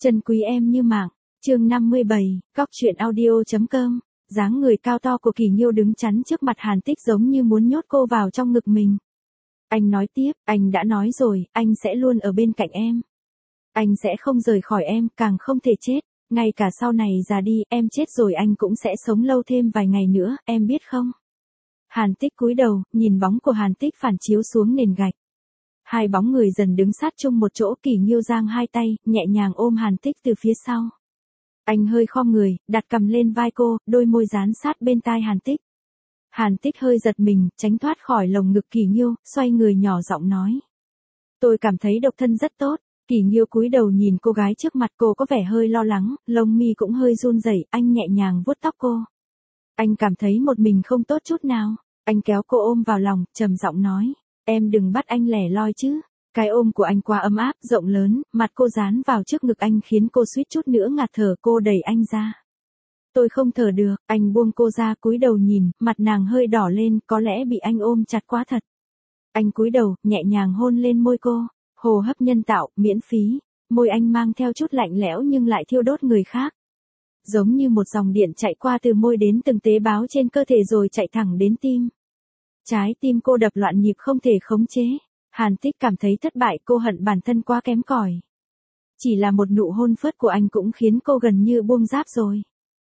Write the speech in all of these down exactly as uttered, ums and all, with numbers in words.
Chân quý em như mạng, chương năm mươi bảy, góc truyện audio chấm com. Dáng người cao to của Kỳ Nghiêu đứng chắn trước mặt Hàn Tích giống như muốn nhốt cô vào trong ngực mình. Anh nói tiếp, anh đã nói rồi, anh sẽ luôn ở bên cạnh em. Anh sẽ không rời khỏi em, càng không thể chết. Ngay cả sau này già đi, em chết rồi anh cũng sẽ sống lâu thêm vài ngày nữa, em biết không? Hàn Tích cúi đầu, nhìn bóng của Hàn Tích phản chiếu xuống nền gạch. Hai bóng người dần đứng sát chung một chỗ. Kỳ Nghiêu giang hai tay, nhẹ nhàng ôm Hàn Tích từ phía sau. Anh hơi khom người, đặt cằm lên vai cô, đôi môi dán sát bên tai Hàn Tích. Hàn Tích hơi giật mình, tránh thoát khỏi lồng ngực Kỳ Nghiêu, xoay người nhỏ giọng nói. Tôi cảm thấy độc thân rất tốt. Kỳ Nghiêu cúi đầu nhìn cô gái trước mặt, cô có vẻ hơi lo lắng, lông mi cũng hơi run rẩy, anh nhẹ nhàng vuốt tóc cô. Anh cảm thấy một mình không tốt chút nào. Anh kéo cô ôm vào lòng, trầm giọng nói. Em đừng bắt anh lẻ loi chứ. Cái ôm của anh quá ấm áp, rộng lớn, mặt cô dán vào trước ngực anh khiến cô suýt chút nữa ngạt thở. Cô đẩy anh ra. Tôi không thở được, anh buông cô ra, cúi đầu nhìn, mặt nàng hơi đỏ lên, có lẽ bị anh ôm chặt quá thật. Anh cúi đầu, nhẹ nhàng hôn lên môi cô, hồ hấp nhân tạo, miễn phí, môi anh mang theo chút lạnh lẽo nhưng lại thiêu đốt người khác. Giống như một dòng điện chạy qua từ môi đến từng tế bào trên cơ thể rồi chạy thẳng đến tim. Trái tim cô đập loạn nhịp không thể khống chế. Hàn Tích cảm thấy thất bại, cô hận bản thân quá kém cỏi. Chỉ là một nụ hôn phớt của anh cũng khiến cô gần như buông giáp rồi.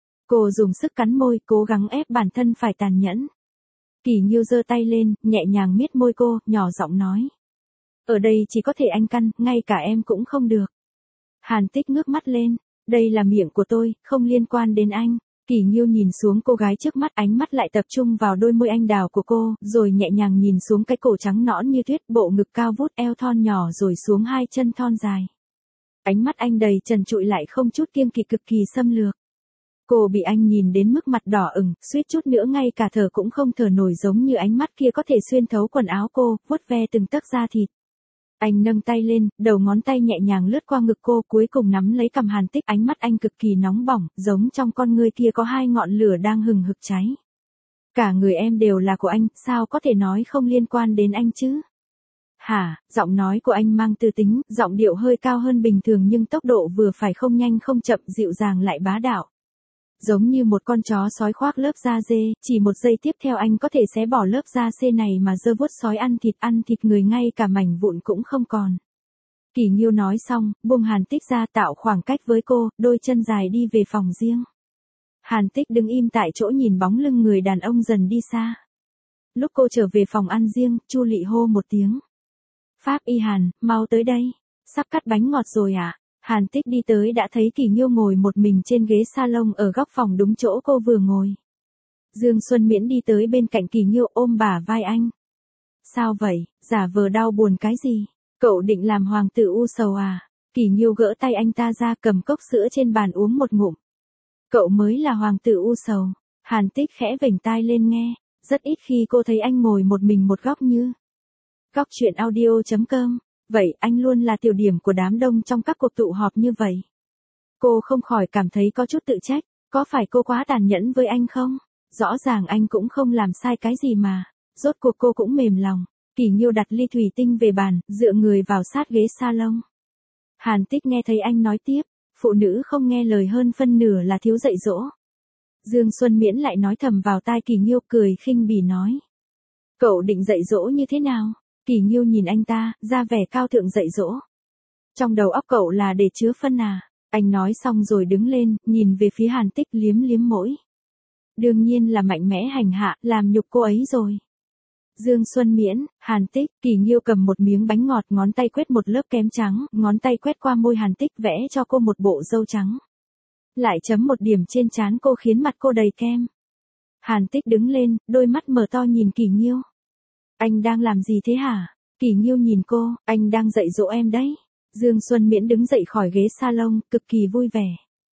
Cô dùng sức cắn môi, cố gắng ép bản thân phải tàn nhẫn. Kỳ Nghiêu giơ tay lên, nhẹ nhàng miết môi cô, nhỏ giọng nói. Ở đây chỉ có thể anh căn, ngay cả em cũng không được. Hàn Tích ngước mắt lên, đây là miệng của tôi, không liên quan đến anh. Kỳ Nghiêu nhìn xuống cô gái trước mắt, ánh mắt lại tập trung vào đôi môi anh đào của cô, rồi nhẹ nhàng nhìn xuống cái cổ trắng nõn như tuyết, bộ ngực cao vút, eo thon nhỏ rồi xuống hai chân thon dài. Ánh mắt anh đầy trần trụi lại không chút kiêng kỵ, cực kỳ xâm lược. Cô bị anh nhìn đến mức mặt đỏ ửng, suýt chút nữa ngay cả thở cũng không thở nổi, giống như ánh mắt kia có thể xuyên thấu quần áo cô, vuốt ve từng tấc da thịt. Anh nâng tay lên, đầu ngón tay nhẹ nhàng lướt qua ngực cô, cuối cùng nắm lấy cằm Hàn Tích, ánh mắt anh cực kỳ nóng bỏng, giống trong con ngươi kia có hai ngọn lửa đang hừng hực cháy. Cả người em đều là của anh, sao có thể nói không liên quan đến anh chứ? Hả, giọng nói của anh mang tư tính, giọng điệu hơi cao hơn bình thường nhưng tốc độ vừa phải, không nhanh không chậm, dịu dàng lại bá đạo. Giống như một con chó sói khoác lớp da dê, chỉ một giây tiếp theo anh có thể xé bỏ lớp da xê này mà giơ vuốt sói ăn thịt, ăn thịt người ngay cả mảnh vụn cũng không còn. Kỳ Nghiêu nói xong, buông Hàn Tích ra, tạo khoảng cách với cô, đôi chân dài đi về phòng riêng. Hàn Tích đứng im tại chỗ nhìn bóng lưng người đàn ông dần đi xa. Lúc cô trở về phòng ăn riêng, Chu Lị hô một tiếng. Pháp Y Hàn, mau tới đây, sắp cắt bánh ngọt rồi ạ. À? Hàn Tích đi tới đã thấy Kỳ Nghiêu ngồi một mình trên ghế salon ở góc phòng đúng chỗ cô vừa ngồi. Dương Xuân Miễn đi tới bên cạnh Kỳ Nghiêu, ôm bả vai anh. Sao vậy, giả vờ đau buồn cái gì? Cậu định làm hoàng tử u sầu à? Kỳ Nghiêu gỡ tay anh ta ra, cầm cốc sữa trên bàn uống một ngụm. Cậu mới là hoàng tử u sầu. Hàn Tích khẽ vểnh tai lên nghe, rất ít khi cô thấy anh ngồi một mình một góc như. Góc truyện audio chấm com. Vậy anh luôn là tiểu điểm của đám đông trong các cuộc tụ họp như vậy. Cô không khỏi cảm thấy có chút tự trách, có phải cô quá tàn nhẫn với anh không? Rõ ràng anh cũng không làm sai cái gì mà, rốt cuộc cô cũng mềm lòng. Kỳ Nghiêu đặt ly thủy tinh về bàn, dựa người vào sát ghế salon. Hàn Tích nghe thấy anh nói tiếp, phụ nữ không nghe lời hơn phân nửa là thiếu dạy dỗ. Dương Xuân Miễn lại nói thầm vào tai Kỳ Nghiêu, cười khinh bỉ nói. Cậu định dạy dỗ như thế nào? Kỳ Nghiêu nhìn anh ta, ra vẻ cao thượng dạy dỗ. Trong đầu óc cậu là để chứa phân à? Anh nói xong rồi đứng lên, nhìn về phía Hàn Tích, liếm liếm mũi. Đương nhiên là mạnh mẽ hành hạ, làm nhục cô ấy rồi. Dương Xuân Miễn, Hàn Tích, Kỳ Nghiêu cầm một miếng bánh ngọt, ngón tay quét một lớp kem trắng, ngón tay quét qua môi Hàn Tích, vẽ cho cô một bộ râu trắng. Lại chấm một điểm trên trán cô khiến mặt cô đầy kem. Hàn Tích đứng lên, đôi mắt mở to nhìn Kỳ Nghiêu. Anh đang làm gì thế hả? Kỳ Nghiêu nhìn cô, anh đang dạy dỗ em đấy. Dương Xuân Miễn đứng dậy khỏi ghế salon, cực kỳ vui vẻ.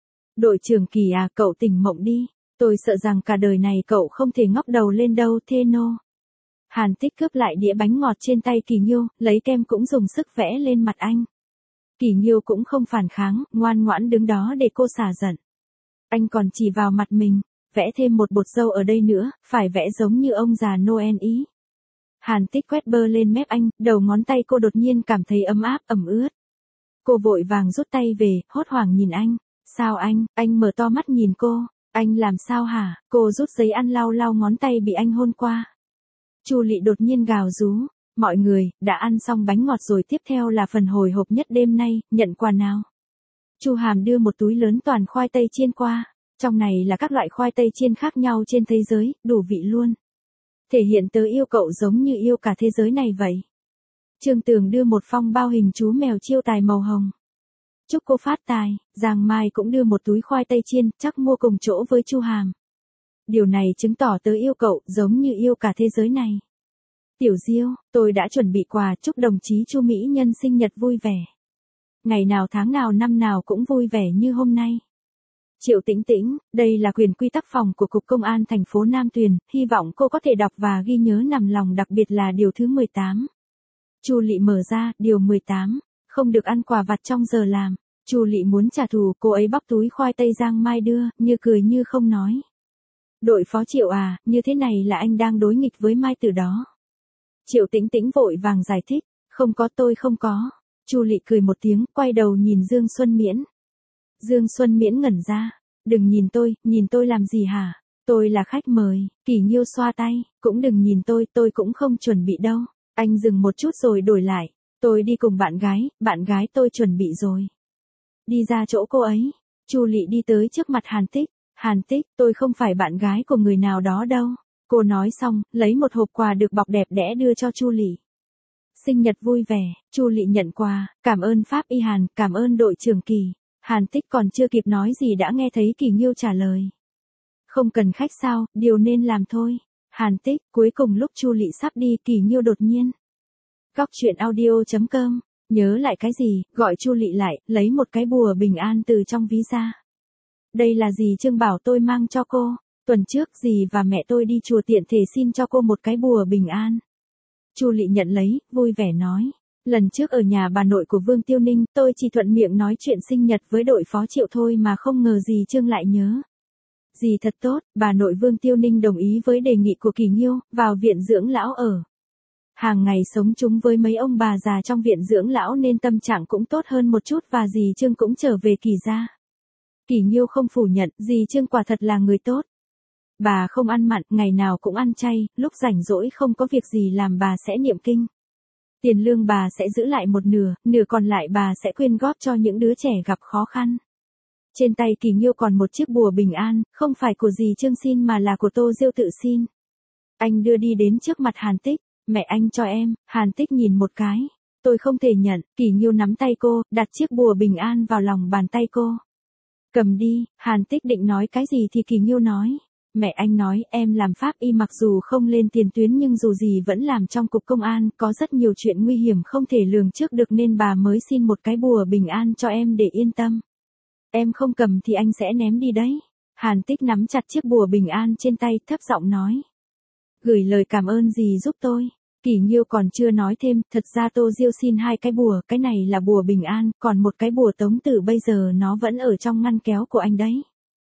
Đội trưởng Kỳ à, cậu tỉnh mộng đi. Tôi sợ rằng cả đời này cậu không thể ngóc đầu lên đâu, thê nô. Hàn Tích cướp lại đĩa bánh ngọt trên tay Kỳ Nghiêu, lấy kem cũng dùng sức vẽ lên mặt anh. Kỳ Nghiêu cũng không phản kháng, ngoan ngoãn đứng đó để cô xả giận. Anh còn chỉ vào mặt mình, vẽ thêm một bột râu ở đây nữa, phải vẽ giống như ông già Noel ý. Hàn Tích quét bơ lên mép anh, đầu ngón tay cô đột nhiên cảm thấy ấm áp, ẩm ướt. Cô vội vàng rút tay về, hốt hoảng nhìn anh. Sao anh, anh mở to mắt nhìn cô. Anh làm sao hả? Cô rút giấy ăn lau lau ngón tay bị anh hôn qua. Chu Lị đột nhiên gào rú. Mọi người, đã ăn xong bánh ngọt rồi, tiếp theo là phần hồi hộp nhất đêm nay, nhận quà nào. Chu Hàm đưa một túi lớn toàn khoai tây chiên qua. Trong này là các loại khoai tây chiên khác nhau trên thế giới, đủ vị luôn. Thể hiện tớ yêu cậu giống như yêu cả thế giới này vậy. Trương Tường đưa một phong bao hình chú mèo chiêu tài màu hồng. Chúc cô phát tài. Giang Mai cũng đưa một túi khoai tây chiên, chắc mua cùng chỗ với Chu Hàm. Điều này chứng tỏ tớ yêu cậu giống như yêu cả thế giới này. Tiểu Diêu, tôi đã chuẩn bị quà chúc đồng chí Chu Mỹ Nhân sinh nhật vui vẻ. Ngày nào tháng nào năm nào cũng vui vẻ như hôm nay. Triệu Tĩnh Tĩnh, đây là quyền quy tắc phòng của Cục Công an thành phố Nam Tuyền, hy vọng cô có thể đọc và ghi nhớ nằm lòng, đặc biệt là điều thứ mười tám. Chu Lị mở ra, điều mười tám, không được ăn quà vặt trong giờ làm. Chu Lị muốn trả thù, cô ấy bóc túi khoai tây Giang Mai đưa, như cười như không nói. Đội phó Triệu à, như thế này là anh đang đối nghịch với Mai từ đó. Triệu Tĩnh Tĩnh vội vàng giải thích, không có, tôi không có. Chu Lị cười một tiếng, quay đầu nhìn Dương Xuân Miễn. Dương Xuân Miễn ngẩn ra, đừng nhìn tôi, nhìn tôi làm gì hả? Tôi là khách mời. Kỳ Nghiêu xoa tay, cũng đừng nhìn tôi, tôi cũng không chuẩn bị đâu. Anh dừng một chút rồi đổi lại, tôi đi cùng bạn gái, bạn gái tôi chuẩn bị rồi. Đi ra chỗ cô ấy, Chu Lị đi tới trước mặt Hàn Tích. Hàn Tích, tôi không phải bạn gái của người nào đó đâu. Cô nói xong, lấy một hộp quà được bọc đẹp đẽ đưa cho Chu Lị. Sinh nhật vui vẻ. Chu Lị nhận quà, cảm ơn Pháp Y Hàn, cảm ơn đội trưởng Kỳ. Hàn Tích còn chưa kịp nói gì đã nghe thấy Kỳ Nghiêu trả lời. Không cần khách sao, điều nên làm thôi. Hàn Tích, cuối cùng lúc Chu Lị sắp đi, Kỳ Nghiêu đột nhiên. Góc truyện audio chấm com, nhớ lại cái gì, gọi Chu Lị lại, lấy một cái bùa bình an từ trong ví ra. Đây là gì Trương bảo tôi mang cho cô, tuần trước dì và mẹ tôi đi chùa tiện thể xin cho cô một cái bùa bình an. Chu Lị nhận lấy, vui vẻ nói. Lần trước ở nhà bà nội của Vương Tiêu Ninh, tôi chỉ thuận miệng nói chuyện sinh nhật với đội phó Triệu thôi mà không ngờ dì Trương lại nhớ. Dì thật tốt, bà nội Vương Tiêu Ninh đồng ý với đề nghị của Kỳ Nghiêu, vào viện dưỡng lão ở. Hàng ngày sống chung với mấy ông bà già trong viện dưỡng lão nên tâm trạng cũng tốt hơn một chút và dì Trương cũng trở về Kỳ gia. Kỳ Nghiêu không phủ nhận, dì Trương quả thật là người tốt. Bà không ăn mặn, ngày nào cũng ăn chay, lúc rảnh rỗi không có việc gì làm bà sẽ niệm kinh. Tiền lương bà sẽ giữ lại một nửa, nửa còn lại bà sẽ quyên góp cho những đứa trẻ gặp khó khăn. Trên tay Kỳ Nghiêu còn một chiếc bùa bình an, không phải của dì Trương xin mà là của Tô Diêu tự xin. Anh đưa đi đến trước mặt Hàn Tích, mẹ anh cho em. Hàn Tích nhìn một cái, tôi không thể nhận. Kỳ Nghiêu nắm tay cô, đặt chiếc bùa bình an vào lòng bàn tay cô. Cầm đi. Hàn Tích định nói cái gì thì Kỳ Nghiêu nói. Mẹ anh nói em làm pháp y mặc dù không lên tiền tuyến nhưng dù gì vẫn làm trong cục công an, có rất nhiều chuyện nguy hiểm không thể lường trước được nên bà mới xin một cái bùa bình an cho em để yên tâm. Em không cầm thì anh sẽ ném đi đấy. Hàn Tích nắm chặt chiếc bùa bình an trên tay, thấp giọng nói. Gửi lời cảm ơn dì giúp tôi. Kỳ Nghiêu còn chưa nói thêm, thật ra Tô Diêu xin hai cái bùa, cái này là bùa bình an, còn một cái bùa tống tử bây giờ nó vẫn ở trong ngăn kéo của anh đấy.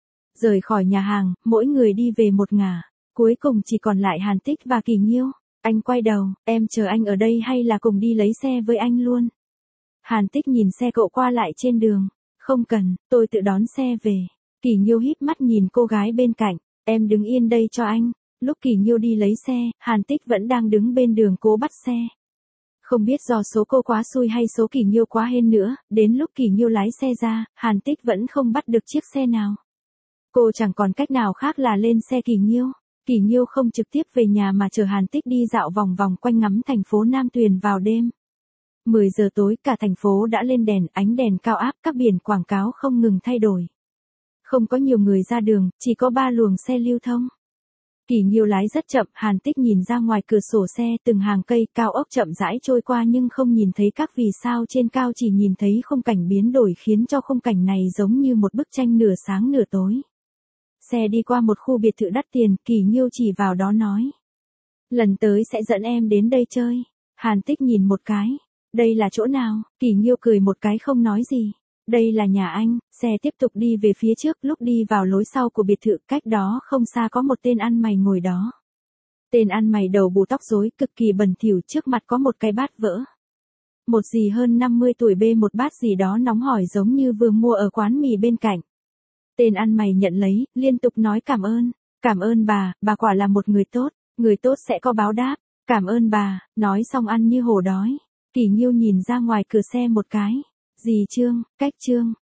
Rời khỏi nhà hàng, mỗi người đi về một ngả, cuối cùng chỉ còn lại Hàn Tích và Kỳ Nghiêu. Anh quay đầu, em chờ anh ở đây hay là cùng đi lấy xe với anh luôn? Hàn Tích nhìn xe cộ qua lại trên đường, không cần, tôi tự đón xe về. Kỳ Nghiêu híp mắt nhìn cô gái bên cạnh, em đứng yên đây cho anh. Lúc Kỳ Nghiêu đi lấy xe, Hàn Tích vẫn đang đứng bên đường cố bắt xe. Không biết do số cô quá xui hay số Kỳ Nghiêu quá hên nữa, đến lúc Kỳ Nghiêu lái xe ra, Hàn Tích vẫn không bắt được chiếc xe nào. Cô chẳng còn cách nào khác là lên xe Kỳ Nghiêu. Kỳ Nghiêu không trực tiếp về nhà mà chở Hàn Tích đi dạo vòng vòng quanh ngắm thành phố Nam Tuyền vào đêm. mười giờ tối cả thành phố đã lên đèn, ánh đèn cao áp, các biển quảng cáo không ngừng thay đổi. Không có nhiều người ra đường, chỉ có ba luồng xe lưu thông. Kỳ Nghiêu lái rất chậm, Hàn Tích nhìn ra ngoài cửa sổ xe, từng hàng cây cao ốc chậm rãi trôi qua nhưng không nhìn thấy các vì sao trên cao, chỉ nhìn thấy khung cảnh biến đổi khiến cho khung cảnh này giống như một bức tranh nửa sáng nửa tối. Xe đi qua một khu biệt thự đắt tiền, Kỳ Nghiêu chỉ vào đó nói. Lần tới sẽ dẫn em đến đây chơi. Hàn Tích nhìn một cái. Đây là chỗ nào? Kỳ Nghiêu cười một cái không nói gì. Đây là nhà anh. Xe tiếp tục đi về phía trước, lúc đi vào lối sau của biệt thự, cách đó không xa có một tên ăn mày ngồi đó. Tên ăn mày đầu bù tóc rối, cực kỳ bẩn thỉu, trước mặt có một cái bát vỡ. một dì hơn năm mươi tuổi bê một bát gì đó nóng hổi giống như vừa mua ở quán mì bên cạnh. Tên ăn mày nhận lấy, liên tục nói cảm ơn, cảm ơn bà, bà quả là một người tốt, người tốt sẽ có báo đáp, cảm ơn bà, nói xong ăn như hổ đói. Kỳ Nhiêu nhìn ra ngoài cửa xe một cái. Dì Trương, cách Trương,